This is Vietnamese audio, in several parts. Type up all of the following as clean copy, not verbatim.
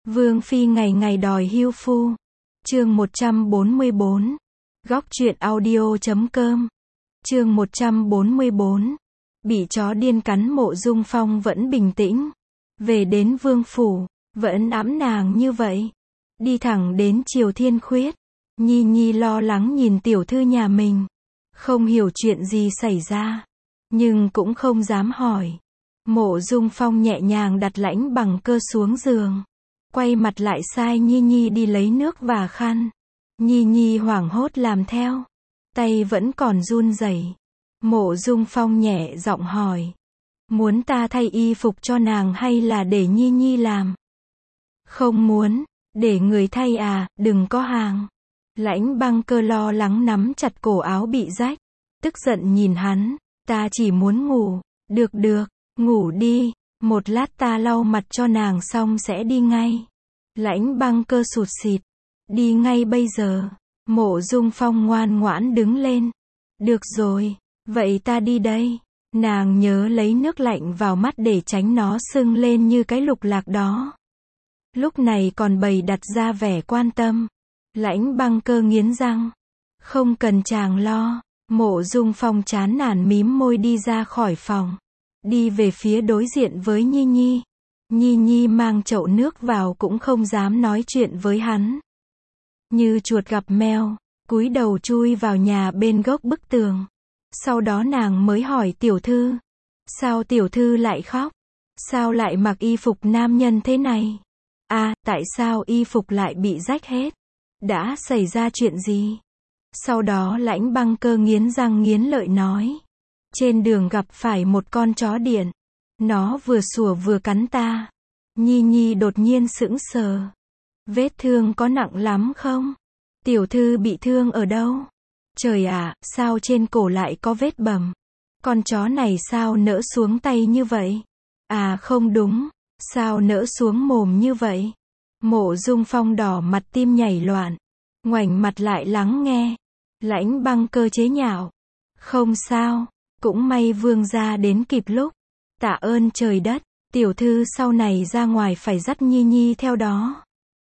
Vương phi ngày ngày đòi hưu phu. Chương 144. Góc truyện audio.com. Chương 144. Bị chó điên cắn. Mộ Dung Phong vẫn bình tĩnh. Về đến vương phủ, vẫn ẵm nàng như vậy. Đi thẳng đến Triều Thiên Khuyết. Nhi Nhi lo lắng nhìn tiểu thư nhà mình. Không hiểu chuyện gì xảy ra. Nhưng cũng không dám hỏi. Mộ Dung Phong nhẹ nhàng đặt Lãnh Bằng Cơ xuống giường. Quay mặt lại sai Nhi Nhi đi lấy nước và khăn. Nhi Nhi hoảng hốt làm theo. Tay vẫn còn run rẩy. Mộ Dung Phong nhẹ giọng hỏi. Muốn ta thay y phục cho nàng hay là để Nhi Nhi làm? Không muốn, để người thay à, đừng có hàng. Lãnh Băng Cơ lo lắng nắm chặt cổ áo bị rách. Tức giận nhìn hắn, ta chỉ muốn ngủ. Được được, ngủ đi, một lát ta lau mặt cho nàng xong sẽ đi ngay. Lãnh Băng Cơ sụt sịt. Đi ngay bây giờ. Mộ Dung Phong ngoan ngoãn đứng lên. Được rồi, vậy ta đi đây. Nàng nhớ lấy nước lạnh vào mắt để tránh nó sưng lên như cái lục lạc đó. Lúc này còn bày đặt ra vẻ quan tâm. Lãnh Băng Cơ nghiến răng. Không cần chàng lo. Mộ Dung Phong chán nản mím môi đi ra khỏi phòng. Đi về phía đối diện với Nhi Nhi. Nhi Nhi mang chậu nước vào cũng không dám nói chuyện với hắn. Như chuột gặp mèo, cúi đầu chui vào nhà bên gốc bức tường. Sau đó nàng mới hỏi tiểu thư. Sao tiểu thư lại khóc? Sao lại mặc y phục nam nhân thế này? À, tại sao y phục lại bị rách hết? Đã xảy ra chuyện gì? Sau đó Lãnh Băng Cơ nghiến răng nghiến lợi nói. Trên đường gặp phải một con chó điện. Nó vừa sủa vừa cắn ta. Nhi Nhi đột nhiên sững sờ. Vết thương có nặng lắm không? Tiểu thư bị thương ở đâu? Trời ạ, sao trên cổ lại có vết bầm? Con chó này sao nỡ xuống tay như vậy? À không đúng, sao nỡ xuống mồm như vậy? Mộ Dung Phong đỏ mặt tim nhảy loạn. Ngoảnh mặt lại lắng nghe. Lãnh Băng Cơ chế nhạo. Không sao, cũng may vương gia đến kịp lúc. Tạ ơn trời đất, tiểu thư sau này ra ngoài phải dắt Nhi Nhi theo đó.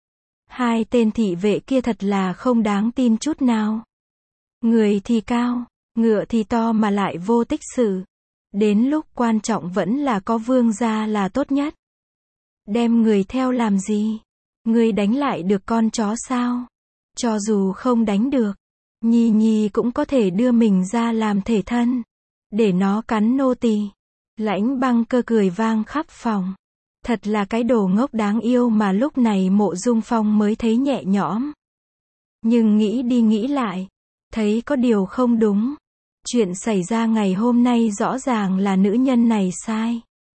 Hai tên thị vệ kia thật là không đáng tin chút nào. Người thì cao, ngựa thì to mà lại vô tích sự. Đến lúc quan trọng vẫn là có vương gia là tốt nhất. Đem người theo làm gì? Người đánh lại được con chó sao? Cho dù không đánh được, Nhi Nhi cũng có thể đưa mình ra làm thể thân. Để nó cắn nô tỳ. Lãnh Băng Cơ cười vang khắp phòng. Thật là cái đồ ngốc đáng yêu mà lúc này Mộ Dung Phong mới thấy nhẹ nhõm. Nhưng nghĩ đi nghĩ lại, thấy có điều không đúng. Chuyện xảy ra ngày hôm nay rõ ràng là nữ nhân này sai.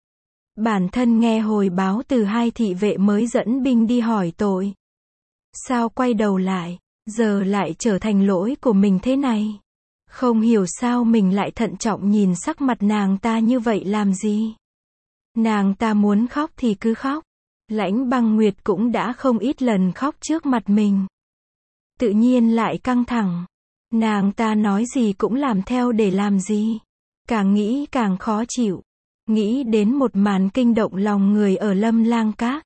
Bản thân nghe hồi báo từ hai thị vệ mới dẫn binh đi hỏi tội. Sao quay đầu lại, giờ lại trở thành lỗi của mình thế này? Không hiểu sao mình lại thận trọng nhìn sắc mặt nàng ta như vậy làm gì? Nàng ta muốn khóc thì cứ khóc. Lãnh Băng Nguyệt cũng đã không ít lần khóc trước mặt mình. Tự nhiên lại căng thẳng. Nàng ta nói gì cũng làm theo để làm gì? Càng nghĩ càng khó chịu. Nghĩ đến một màn kinh động lòng người ở Lâm Lang Các.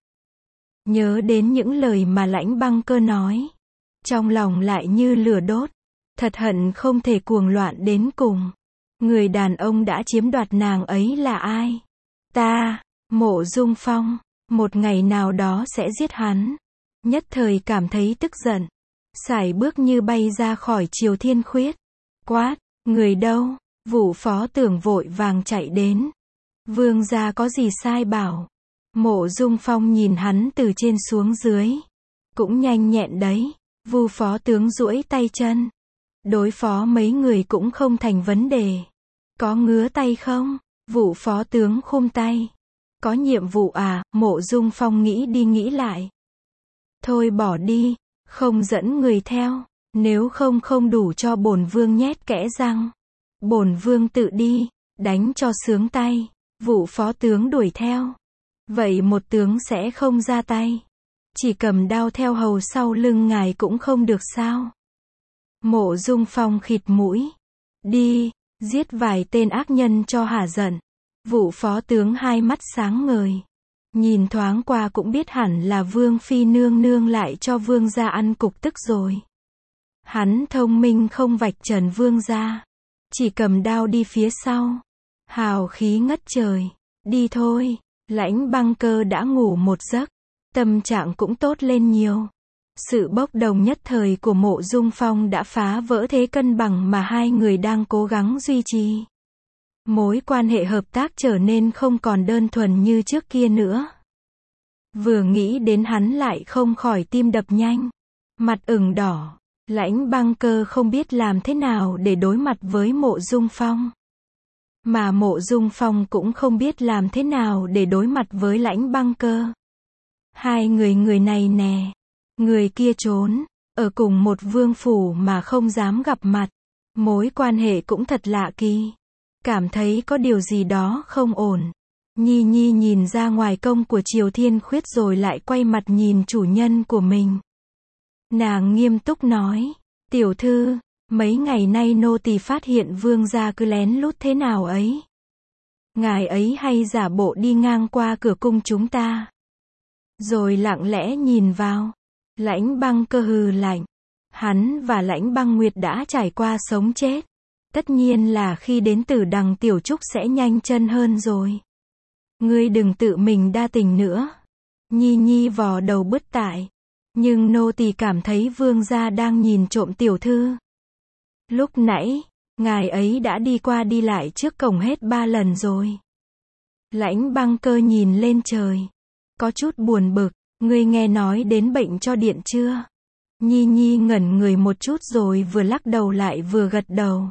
Nhớ đến những lời mà Lãnh Băng Cơ nói. Trong lòng lại như lửa đốt. Thật hận không thể cuồng loạn đến cùng. Người đàn ông đã chiếm đoạt nàng ấy là ai? Ta, Mộ Dung Phong, một ngày nào đó sẽ giết hắn. Nhất thời cảm thấy tức giận. Sải bước như bay ra khỏi Triều Thiên Khuyết. Quát, người đâu? Vũ Phó Tưởng vội vàng chạy đến. Vương gia có gì sai bảo? Mộ Dung Phong nhìn hắn từ trên xuống dưới. Cũng nhanh nhẹn đấy. Vu Phó Tướng duỗi tay chân. Đối phó mấy người cũng không thành vấn đề. Có ngứa tay không? Vũ Phó Tướng khum tay. Có nhiệm vụ à? Mộ Dung Phong nghĩ đi nghĩ lại. Thôi bỏ đi, không dẫn người theo. Nếu không không đủ cho bổn vương nhét kẽ răng. Bổn vương tự đi, đánh cho sướng tay. Vũ Phó Tướng đuổi theo. Vậy một tướng sẽ không ra tay. Chỉ cầm đao theo hầu sau lưng ngài cũng không được sao? Mộ Dung Phong khịt mũi. Đi, giết vài tên ác nhân cho hả giận. Vũ Phó Tướng hai mắt sáng ngời. Nhìn thoáng qua cũng biết hẳn là Vương Phi nương nương lại cho Vương gia ăn cục tức rồi. Hắn thông minh không vạch trần Vương gia, chỉ cầm đao đi phía sau. Hào khí ngất trời. Đi thôi. Lãnh Băng Cơ đã ngủ một giấc, tâm trạng cũng tốt lên nhiều. Sự bốc đồng nhất thời của Mộ Dung Phong đã phá vỡ thế cân bằng mà hai người đang cố gắng duy trì. Mối quan hệ hợp tác trở nên không còn đơn thuần như trước kia nữa. Vừa nghĩ đến hắn lại không khỏi tim đập nhanh, mặt ửng đỏ. Lãnh Băng Cơ không biết làm thế nào để đối mặt với Mộ Dung Phong. Mà Mộ Dung Phong cũng không biết làm thế nào để đối mặt với Lãnh Băng Cơ. Hai người này nè, người kia trốn, ở cùng một vương phủ mà không dám gặp mặt. Mối quan hệ cũng thật lạ kỳ. Cảm thấy có điều gì đó không ổn. Nhi Nhi nhìn ra ngoài công của Triều Thiên Khuyết rồi lại quay mặt nhìn chủ nhân của mình. Nàng nghiêm túc nói, tiểu thư, mấy ngày nay nô tỳ phát hiện Vương gia cứ lén lút thế nào ấy. Ngài ấy hay giả bộ đi ngang qua cửa cung chúng ta, rồi lặng lẽ nhìn vào. Lãnh Băng Cơ hừ lạnh. Hắn và Lãnh Băng Nguyệt đã trải qua sống chết. Tất nhiên là khi đến Tử Đằng Tiểu Trúc sẽ nhanh chân hơn rồi. Ngươi đừng tự mình đa tình nữa. Nhi Nhi vò đầu bứt tại. Nhưng nô tỳ cảm thấy Vương gia đang nhìn trộm tiểu thư. Lúc nãy, ngài ấy đã đi qua đi lại trước cổng hết 3 lần rồi. Lãnh Băng Cơ nhìn lên trời, có chút buồn bực. Ngươi nghe nói đến bệnh cho điện chưa? Nhi Nhi ngẩn người một chút rồi vừa lắc đầu lại vừa gật đầu.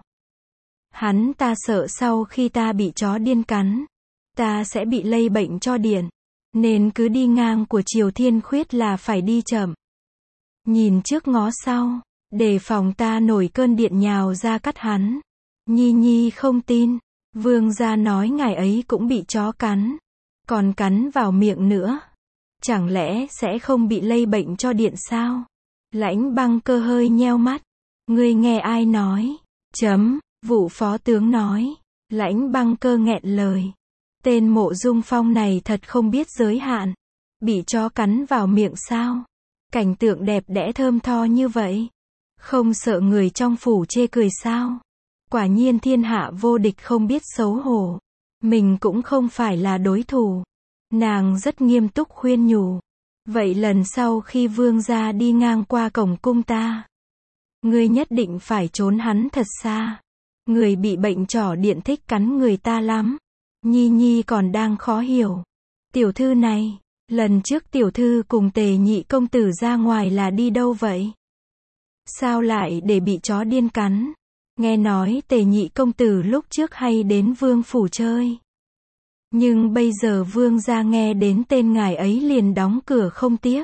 Hắn ta sợ sau khi ta bị chó điên cắn, ta sẽ bị lây bệnh cho điện, nên cứ đi ngang của Triều Thiên Khuyết là phải đi chậm. Nhìn trước ngó sau, đề phòng ta nổi cơn điện nhào ra cắt hắn. Nhi Nhi không tin, Vương gia nói ngài ấy cũng bị chó cắn, còn cắn vào miệng nữa. Chẳng lẽ sẽ không bị lây bệnh cho điện sao? Lãnh Băng Cơ hơi nheo mắt. Ngươi nghe ai nói? Vụ phó tướng nói. Lãnh Băng Cơ nghẹn lời. Tên Mộ Dung Phong này thật không biết giới hạn. Bị chó cắn vào miệng sao? Cảnh tượng đẹp đẽ thơm tho như vậy. Không sợ người trong phủ chê cười sao? Quả nhiên thiên hạ vô địch không biết xấu hổ. Mình cũng không phải là đối thủ. Nàng rất nghiêm túc khuyên nhủ. Vậy lần sau khi Vương gia đi ngang qua cổng cung ta, ngươi nhất định phải trốn hắn thật xa. Người bị bệnh chỏ điện thích cắn người ta lắm. Nhi Nhi còn đang khó hiểu. Tiểu thư này, lần trước tiểu thư cùng Tề Nhị công tử ra ngoài là đi đâu vậy? Sao lại để bị chó điên cắn? Nghe nói Tề Nhị công tử lúc trước hay đến vương phủ chơi. Nhưng bây giờ Vương gia nghe đến tên ngài ấy liền đóng cửa không tiếp.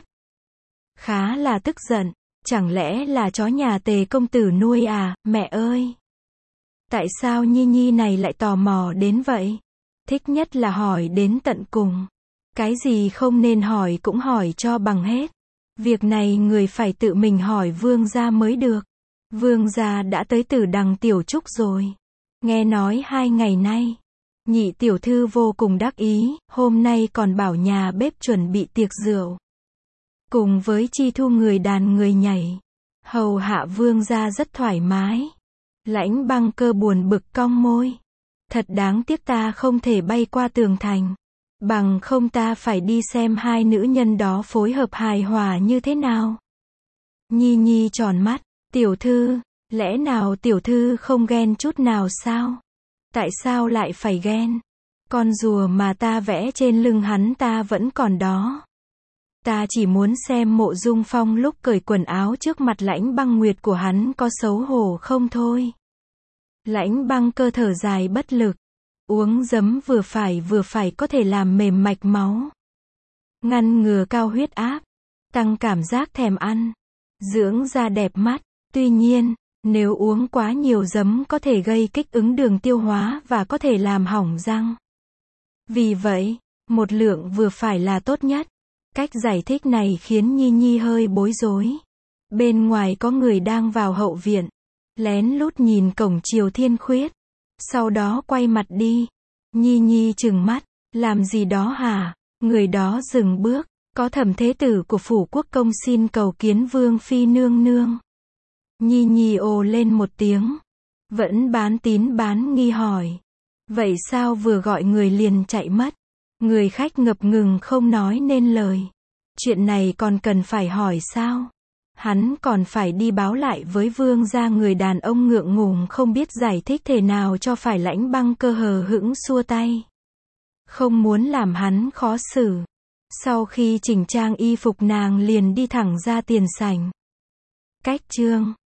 Khá là tức giận. Chẳng lẽ là chó nhà Tề công tử nuôi à, mẹ ơi? Tại sao Nhi Nhi này lại tò mò đến vậy? Thích nhất là hỏi đến tận cùng. Cái gì không nên hỏi cũng hỏi cho bằng hết. Việc này người phải tự mình hỏi Vương gia mới được. Vương gia đã tới Tử Đằng Tiểu Trúc rồi. Nghe nói 2 ngày nay, Nhị tiểu thư vô cùng đắc ý, hôm nay còn bảo nhà bếp chuẩn bị tiệc rượu. Cùng với chi thu người đàn người nhảy. Hầu hạ Vương gia rất thoải mái. Lãnh Băng Cơ buồn bực cong môi. Thật đáng tiếc ta không thể bay qua tường thành. Bằng không ta phải đi xem hai nữ nhân đó phối hợp hài hòa như thế nào. Nhi Nhi tròn mắt. Tiểu thư, lẽ nào tiểu thư không ghen chút nào sao? Tại sao lại phải ghen? Con rùa mà ta vẽ trên lưng hắn ta vẫn còn đó. Ta chỉ muốn xem Mộ Dung Phong lúc cởi quần áo trước mặt Lãnh Băng Nguyệt của hắn có xấu hổ không thôi. Lãnh Băng Cơ thở dài bất lực. Uống giấm vừa phải có thể làm mềm mạch máu. Ngăn ngừa cao huyết áp. Tăng cảm giác thèm ăn. Dưỡng da đẹp mắt. Tuy nhiên, nếu uống quá nhiều giấm có thể gây kích ứng đường tiêu hóa và có thể làm hỏng răng. Vì vậy, một lượng vừa phải là tốt nhất. Cách giải thích này khiến Nhi Nhi hơi bối rối. Bên ngoài có người đang vào hậu viện. Lén lút nhìn cổng Triều Thiên Khuyết. Sau đó quay mặt đi. Nhi Nhi trừng mắt. Làm gì đó hả? Người đó dừng bước, có Thẩm thế tử của phủ quốc công xin cầu kiến vương phi nương nương. Nhi Nhi ồ lên một tiếng, vẫn bán tín bán nghi hỏi. Vậy sao vừa gọi người liền chạy mất? Người khách ngập ngừng không nói nên lời. Chuyện này còn cần phải hỏi sao? Hắn còn phải đi báo lại với vương gia. Người đàn ông ngượng ngùng không biết giải thích thế nào cho phải. Lãnh Băng Cơ hờ hững xua tay, không muốn làm hắn khó xử. Sau khi chỉnh trang y phục nàng liền đi thẳng ra tiền sảnh. Cách chương